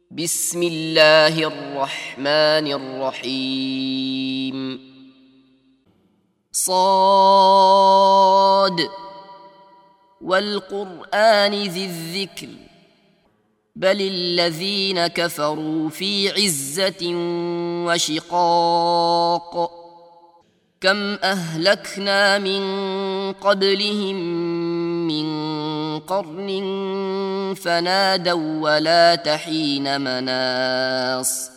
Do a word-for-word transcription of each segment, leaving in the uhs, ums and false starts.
بسم الله الرحمن الرحيم. صاد والقرآن ذي الذكر بل الذين كفروا في عزة وشقاق كم أهلكنا من قبلهم من قرن فنادوا ولا تحين مناص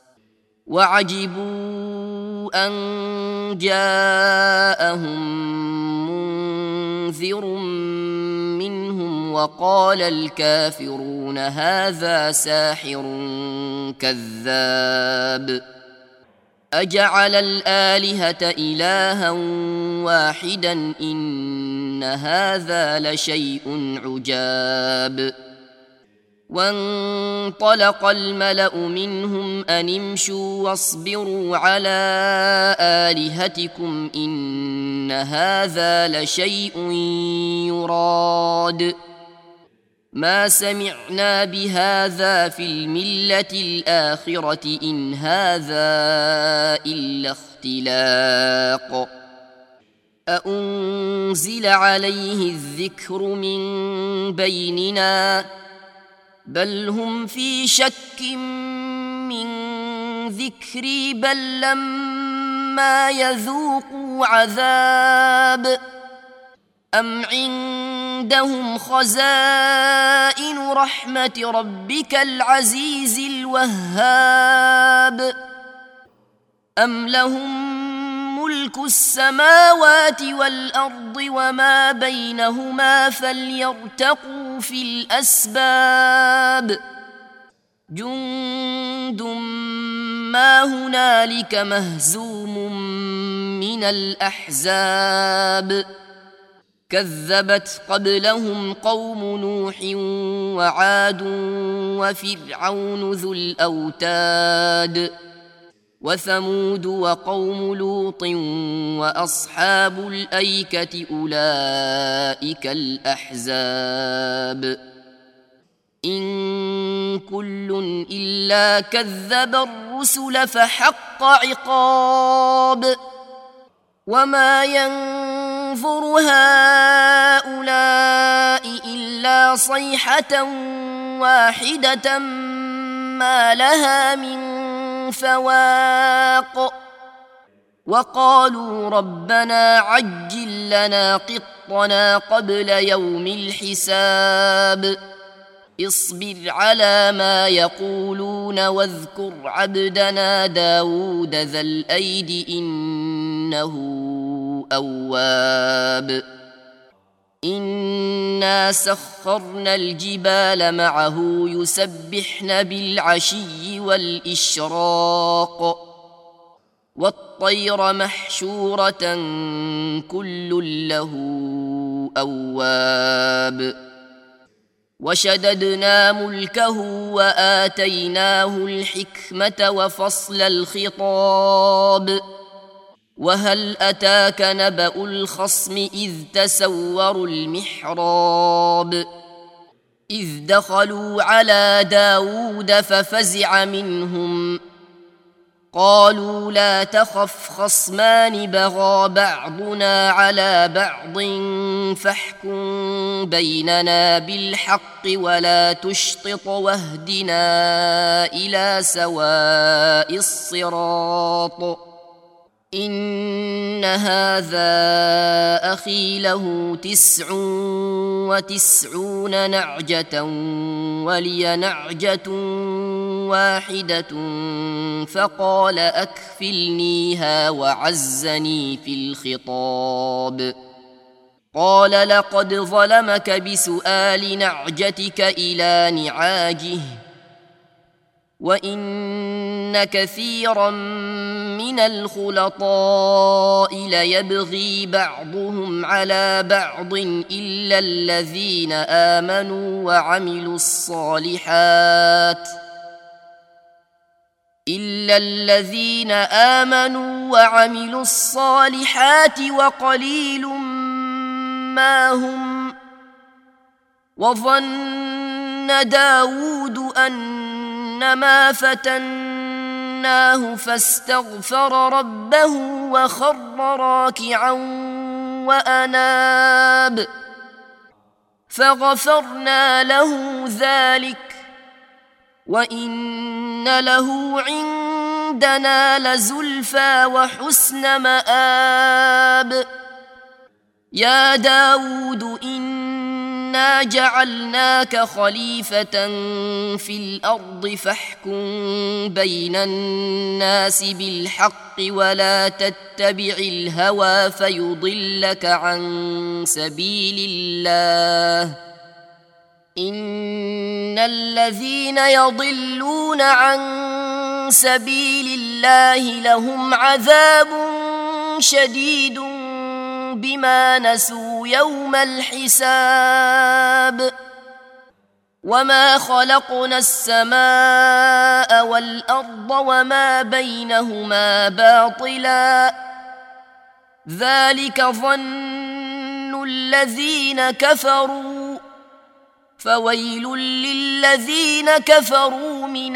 وعجبوا أن جاءهم منذر منهم وقال الكافرون هذا ساحر كذاب أجعل الآلهة إلها واحدا إن هذا لشيء عجاب. وانطلق الملأ منهم أن امشوا واصبروا على آلهتكم إن هذا لشيء يراد ما سمعنا بهذا في الملة الآخرة إن هذا إلا اختلاق أأنزل عليه الذكر من بيننا بل هم في شك من ذكري بل لما يذوقوا عذاب أم عندهم خزائن رحمة ربك العزيز الوهاب أم لهم ملك السماوات والأرض وما بينهما فليرتقوا في الأسباب جند ما هنالك مهزوم من الأحزاب كذبت قبلهم قوم نوح وعاد وفرعون ذو الأوتاد وثمود وقوم لوط وأصحاب الأيكة أولئك الأحزاب إن كل إلا كذب الرسل فحق عقاب وما ينظر هؤلاء إلا صيحة واحدة ما لها من فواق وقالوا ربنا عجل لنا قطنا قبل يوم الحساب اصبر على ما يقولون واذكر عبدنا داود ذا الأيد إنه أواب إنا سخرنا الجبال معه يسبحن بالعشي والإشراق والطير محشورة كل له أواب وشددنا ملكه وآتيناه الحكمة وفصل الخطاب وهل أتاك نبأ الخصم إذ تسوروا المحراب إذ دخلوا على داود ففزع منهم قالوا لا تخف خصمان بغى بعضنا على بعض فاحكم بيننا بالحق ولا تشطط واهدنا إلى سواء الصراط إن هذا أخي له تسع وتسعون نعجة ولي نعجة واحدة فقال أكفلنيها وعزني في الخطاب قال لقد ظلمك بسؤال نعجتك إلى نعاجه وإن كثيرا من الخلطاء ليبغي بعضهم على بعض إلا الذين آمنوا وعملوا الصالحات إلا الذين آمنوا وعملوا الصالحات وقليل ما هم وظن داود أن إنما فتناه فاستغفر ربه وخر راكعا وأناب فغفرنا له ذلك وإن له عندنا لزلفى وحسن مآب يا داود إنا جعلناك خليفة في الأرض فاحكم بين الناس بالحق ولا تتبع الهوى فيضلك عن سبيل الله إن الذين يضلون عن سبيل الله لهم عذاب شديد بما نسوا يوم الحساب وما خلقنا السماء والأرض وما بينهما باطلا ذلك ظن الذين كفروا فويل للذين كفروا من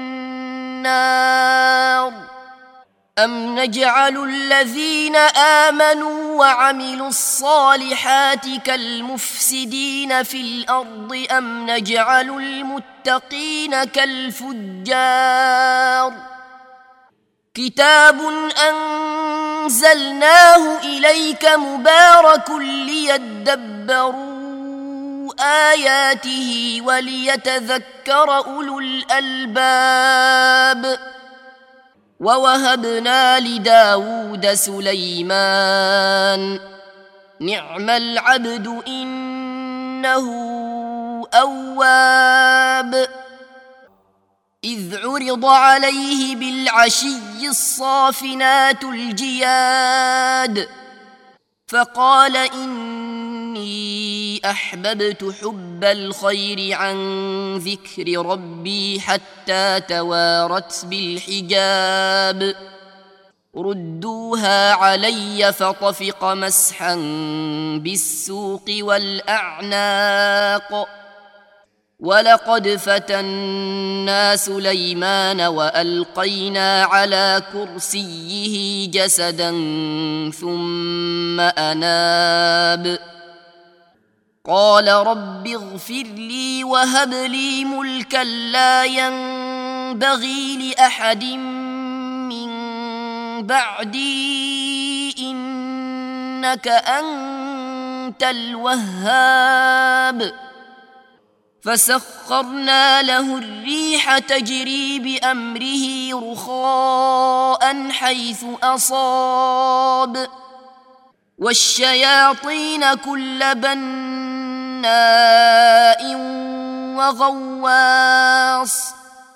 النار أم نجعل الذين آمنوا وعملوا الصالحات كالمفسدين في الأرض أم نجعل المتقين كالفجار كتاب أنزلناه إليك مبارك ليدبروا آياته وليتذكر أولو الألباب ووهبنا لداود سليمان نعم العبد إنه أواب إذ عرض عليه بالعشي الصافنات الجياد فقال إني أحببت حب الخير عن ذكر ربي حتى توارت بالحجاب ردوها علي فطفق مسحا بالسوق والأعناق ولقد فتنا سليمان وألقينا على كرسيه جسدا ثم أناب قال رب اغفر لي وهب لي ملكا لا ينبغي لأحد من بعدي إنك أنت الوهاب فسخرنا له الريح تجري بأمره رخاء حيث أصاب والشياطين كل بناء وغواص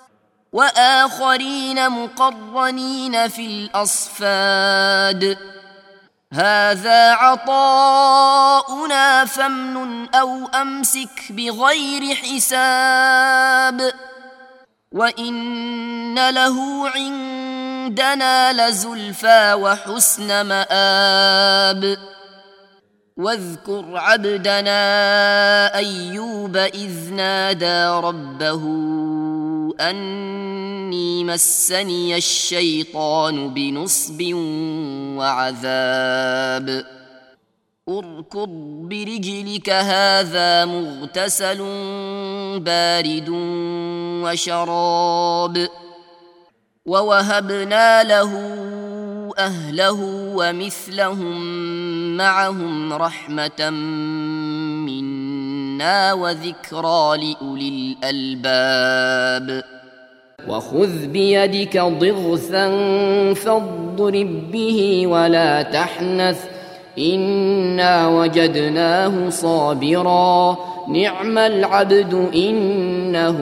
وآخرين مقرنين في الأصفاد هذا عطاؤنا فامنن أو أمسك بغير حساب وإن له عندنا لزلفى وحسن مآب واذكر عبدنا أيوب إذ نادى ربه أني مسني الشيطان بنصب وعذاب اركض برجلك هذا مغتسل بارد وشراب ووهبنا له أهله ومثلهم معهم رحمة منا وذكرى لأولي الألباب وخذ بيدك ضغثا فاضرب به ولا تحنث إنا وجدناه صابرا نعم العبد إنه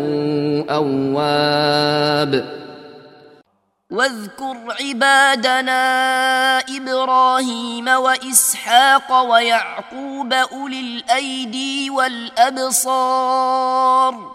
أواب واذكر عبادنا إبراهيم وإسحاق ويعقوب أولي الأيدي والأبصار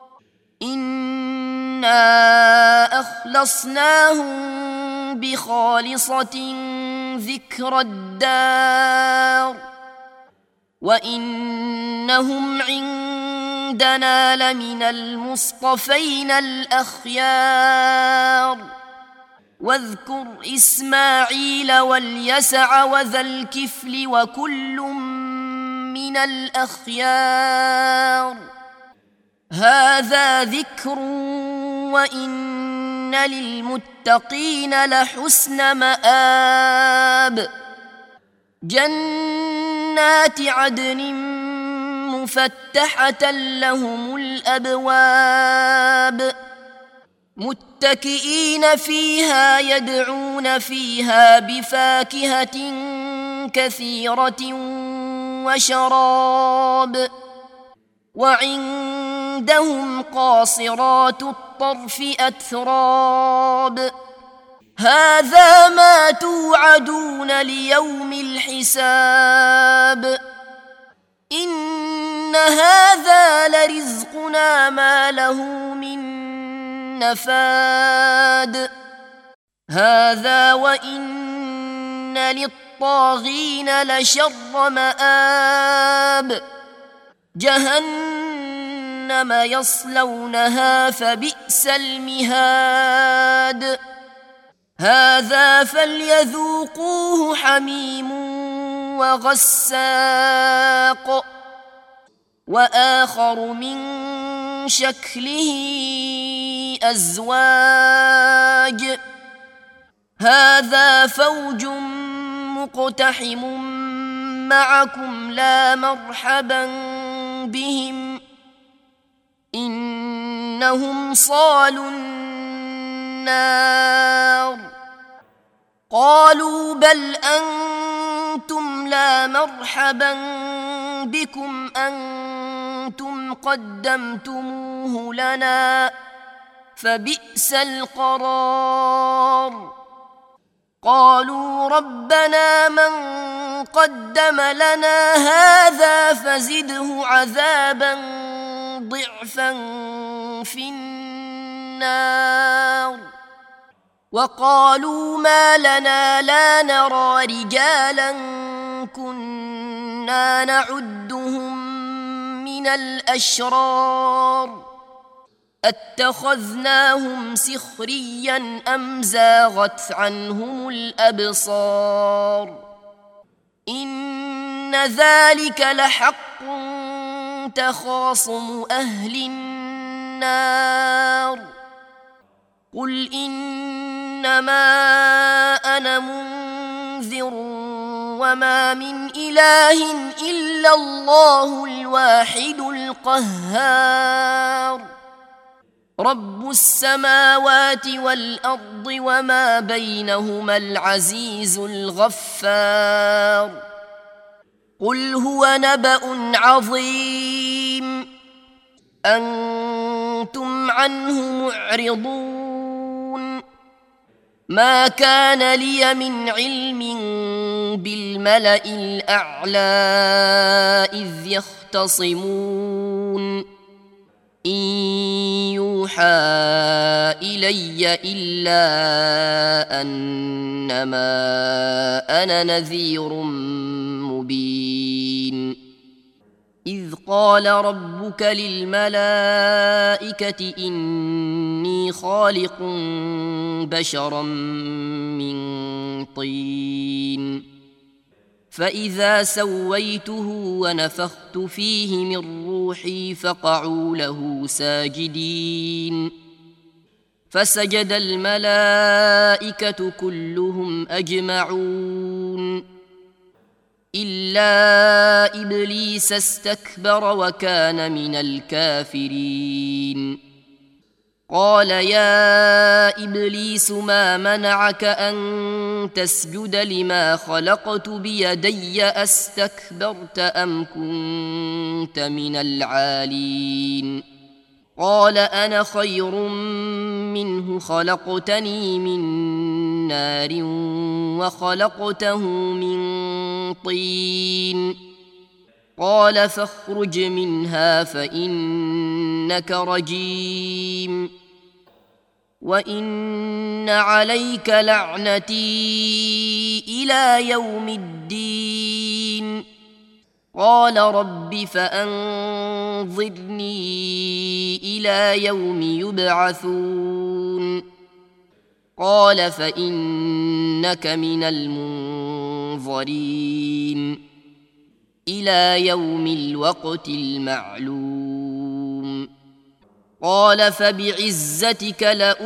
إنا أخلصناهم بخالصة ذكر الدار وإنهم عندنا عندنا لمن المصطفين الأخيار واذكر إسماعيل واليسع وذا الكفل وكل من الأخيار هذا ذكر وإن للمتقين لحسن مآب جنات عدن مفتحة لهم الأبواب متكئين فيها يدعون فيها بفاكهة كثيرة وشراب وعندهم قاصرات الطرف أتراب هذا ما توعدون ليوم الحساب إن هذا لرزقنا ما له من نفاد هذا وإن للطاغين لشر مآب جهنم يصلونها فبئس المهاد هذا فليذوقوه حميم وغساق وآخر من شكله أزواج هذا فوج مقتحم معكم لا مرحبا بهم إنهم صالوا النار قالوا بل أنتم لا مرحبا بكم أنتم قدمتموه لنا فبئس القرار قالوا ربنا من قدم لنا هذا فزده عذابا ضعفا في النار وقالوا ما لنا لا نرى رجالا كنا نعدهم من الأشرار اتخذناهم سخريا أم زاغت عنهم الأبصار إن ذلك لحق تخاصم أهل النار قل إنما أنا منذر وما من إله إلا الله الواحد القهار رب السماوات والأرض وما بينهما العزيز الغفار قل هو نبأ عظيم أنتم عنه معرضون ما كان لي من علم بالملأ الأعلى إذ يختصمون إن يوحى إلي إلا أنما أنا نذير مبين إذ قال ربك للملائكة إني خالق بشرا من طين فإذا سويته ونفخت فيه من روحي فقعوا له ساجدين فسجد الملائكة كلهم أجمعون إلا إبليس استكبر وكان من الكافرين قال يا إبليس ما منعك أن تسجد لما خلقت بيدي أستكبرت أم كنت من العالين قال أنا خير منه خلقتني من نار وخلقته من طين قال فاخرج منها فإنك رجيم وإن عليك لعنتي إلى يوم الدين قال رب فأنظرني إلى يوم يبعثون قال فإنك من المنظرين إلى يوم الوقت المعلوم قال فبعزتك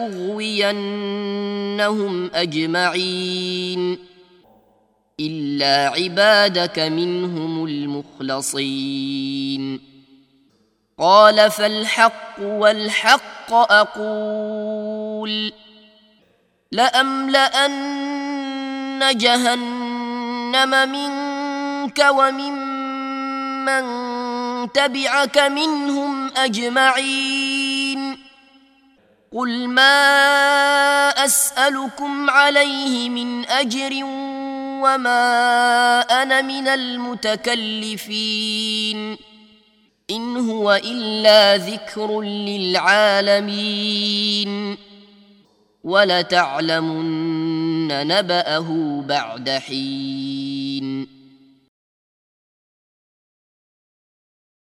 لأغوينهم أجمعين إلا عبادك منهم المخلصين قال فالحق والحق أقول لأملأن جهنم منك وممن تبعك منهم أجمعين قل ما أسألكم عليه من أجر وما أنا من المتكلفين إن هو إلا ذكر للعالمين ولتعلمن نبأه بعد حين